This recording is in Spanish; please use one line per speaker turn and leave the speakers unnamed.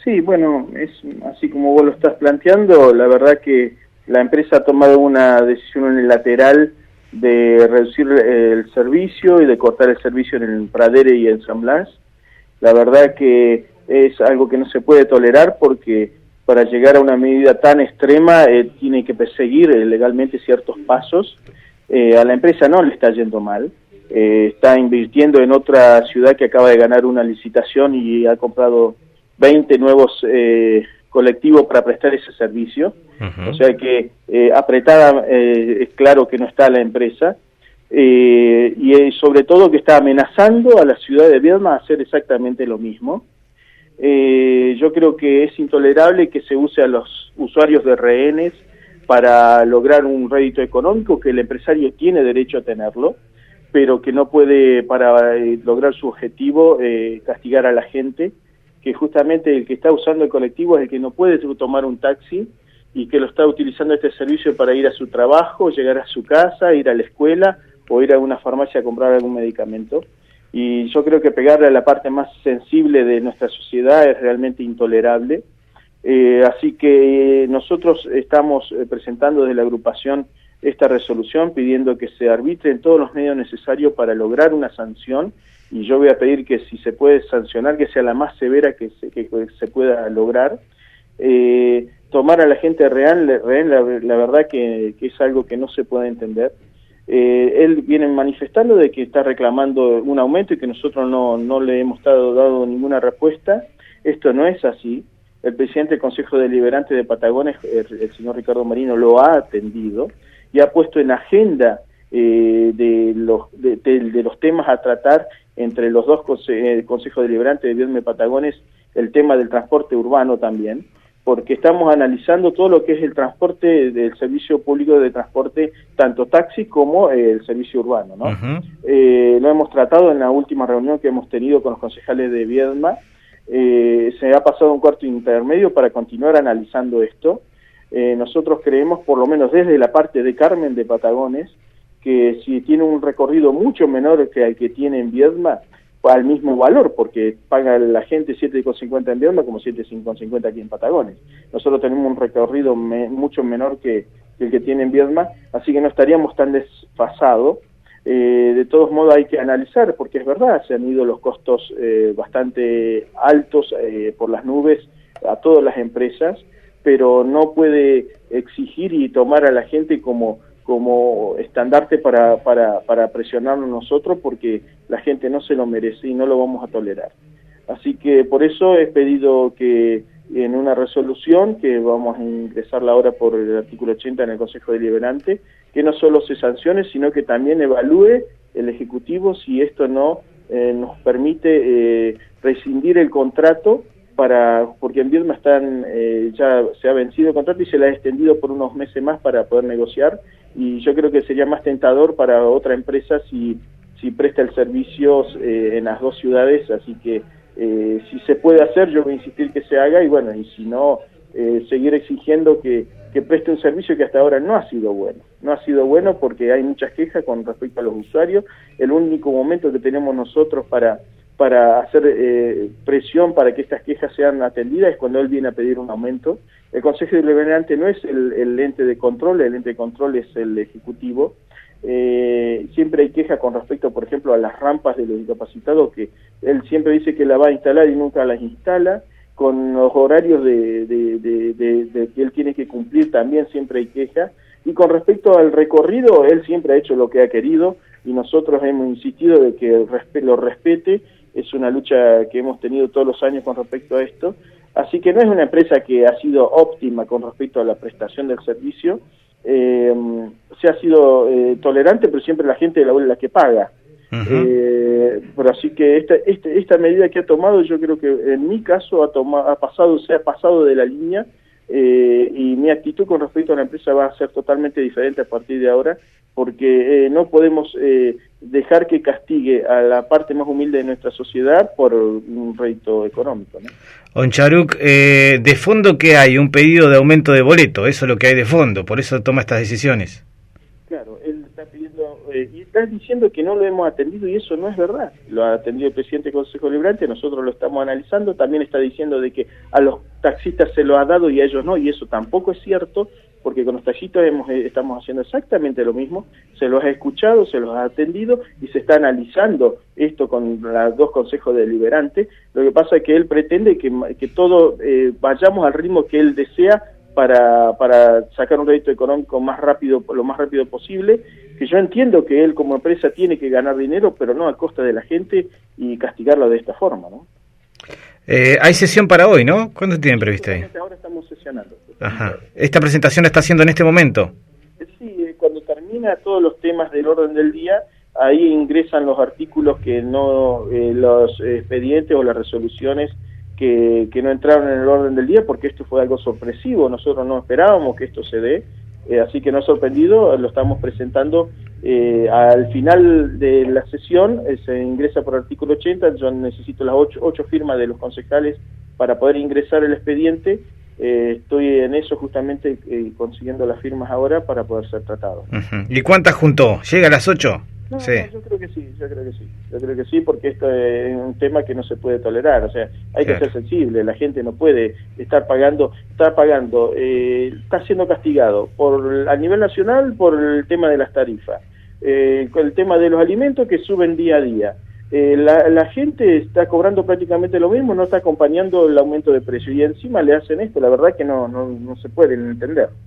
Sí, bueno, es así como vos lo estás planteando. La verdad que la empresa ha tomado una decisión unilateral de reducir el servicio y de cortar el servicio en el Pradere y en San Blas. La verdad que es algo que no se puede tolerar porque para llegar a una medida tan extrema tiene que perseguir legalmente ciertos pasos. A la empresa no le está yendo mal. Está invirtiendo en otra ciudad que acaba de ganar una licitación y ha comprado 20 nuevos colectivos para prestar ese servicio. O sea que apretada es claro que no está la empresa, y sobre todo que está amenazando a la ciudad de Viedma a hacer exactamente lo mismo. Yo creo que es intolerable que se use a los usuarios de rehenes para lograr un rédito económico, que el empresario tiene derecho a tenerlo, pero que no puede, para lograr su objetivo, castigar a la gente, que justamente el que está usando el colectivo es el que no puede tomar un taxi y que lo está utilizando este servicio para ir a su trabajo, llegar a su casa, ir a la escuela o ir a una farmacia a comprar algún medicamento. Y yo creo que pegarle a la parte más sensible de nuestra sociedad es realmente intolerable. Así que nosotros estamos presentando desde la agrupación esta resolución pidiendo que se arbitren todos los medios necesarios para lograr una sanción, y yo voy a pedir que si se puede sancionar, que sea la más severa que se pueda lograr. Tomar a la gente rehén, la verdad que es algo que no se puede entender. Él viene manifestando de que está reclamando un aumento y que nosotros no le hemos dado ninguna respuesta. Esto no es así. El presidente del Consejo Deliberante de Patagones, el señor Ricardo Marino, lo ha atendido y ha puesto en agenda de los temas a tratar entre los dos consejos deliberantes de Viedma y Patagones, el tema del transporte urbano también, porque estamos analizando todo lo que es el transporte del servicio público de transporte, tanto taxi como el servicio urbano, ¿no? Lo hemos tratado en la última reunión que hemos tenido con los concejales de Viedma. Se ha pasado un cuarto intermedio para continuar analizando esto. Nosotros creemos, por lo menos desde la parte de Carmen de Patagones, que si tiene un recorrido mucho menor que el que tiene en Viedma, al mismo valor, porque paga la gente 7,50 en Viedma como 7,50 aquí en Patagones. Nosotros tenemos un recorrido mucho menor que el que tiene en Viedma, así que no estaríamos tan desfasados. De todos modos hay que analizar, porque es verdad, se han ido los costos bastante altos por las nubes a todas las empresas, pero no puede exigir y tomar a la gente como estandarte para presionarnos nosotros, porque la gente no se lo merece y no lo vamos a tolerar. Así que por eso he pedido que en una resolución, que vamos a ingresarla ahora por el artículo 80 en el Consejo Deliberante, que no solo se sancione, sino que también evalúe el Ejecutivo si esto no nos permite rescindir el contrato, porque en Viedma ya se ha vencido el contrato y se le ha extendido por unos meses más para poder negociar, y yo creo que sería más tentador para otra empresa si presta el servicio en las dos ciudades. Así que si se puede hacer, yo voy a insistir que se haga, y bueno, y si no, seguir exigiendo que preste un servicio que hasta ahora no ha sido bueno. No ha sido bueno porque hay muchas quejas con respecto a los usuarios. El único momento que tenemos nosotros para hacer presión para que estas quejas sean atendidas es cuando él viene a pedir un aumento. El Consejo Deliberante no es el ente de control, el ente de control es el Ejecutivo. Siempre hay quejas con respecto, por ejemplo, a las rampas de los discapacitados, que él siempre dice que la va a instalar y nunca las instala. Con los horarios de que él tiene que cumplir también siempre hay quejas. Y con respecto al recorrido, él siempre ha hecho lo que ha querido y nosotros hemos insistido de que lo respete. Es una lucha que hemos tenido todos los años con respecto a esto. Así que no es una empresa que ha sido óptima con respecto a la prestación del servicio. Se ha sido tolerante, pero siempre la gente es la que paga. Pero así que esta medida que ha tomado, yo creo que en mi caso se ha pasado de la línea, y mi actitud con respecto a la empresa va a ser totalmente diferente a partir de ahora, porque no podemos dejar que castigue a la parte más humilde de nuestra sociedad por un rédito económico, ¿no?
Oncharuk, de fondo, ¿qué hay? Un pedido de aumento de boleto, eso es lo que hay de fondo, por eso toma estas decisiones.
Claro, él está pidiendo, y estás diciendo que no lo hemos atendido y eso no es verdad. Lo ha atendido el presidente del Consejo Deliberante, nosotros lo estamos analizando, también está diciendo de que a los taxistas se lo ha dado y a ellos no, y eso tampoco es cierto, porque con los taxistas estamos haciendo exactamente lo mismo, se los ha escuchado, se los ha atendido y se está analizando esto con los dos consejos deliberantes. Lo que pasa es que él pretende que todo vayamos al ritmo que él desea para sacar un rédito económico más rápido, lo más rápido posible, que yo entiendo que él como empresa tiene que ganar dinero, pero no a costa de la gente y castigarla de esta forma, ¿no?
Hay sesión para hoy, ¿no? ¿Cuándo tienen prevista ahí?
Ahora estamos sesionando.
Ajá. ¿Esta presentación la está haciendo en este momento?
Sí, cuando termina todos los temas del orden del día, ahí ingresan los artículos que no, los expedientes o las resoluciones que no entraron en el orden del día, porque esto fue algo sorpresivo, nosotros no esperábamos que esto se dé, así que no ha sorprendido, lo estamos presentando al final de la sesión, se ingresa por artículo 80, yo necesito las 8 firmas de los concejales para poder ingresar el expediente, estoy en eso justamente consiguiendo las firmas ahora para poder ser tratado.
¿Y cuántas juntó? ¿Llega a las 8?
No,
sí.
No, yo creo que sí, porque esto es un tema que no se puede tolerar, o sea, hay que ser sensible, la gente no puede está pagando, está siendo castigado a nivel nacional por el tema de las tarifas, con el tema de los alimentos que suben día a día. La gente está cobrando prácticamente lo mismo, no está acompañando el aumento de precio y encima le hacen esto, la verdad que no se puede entender.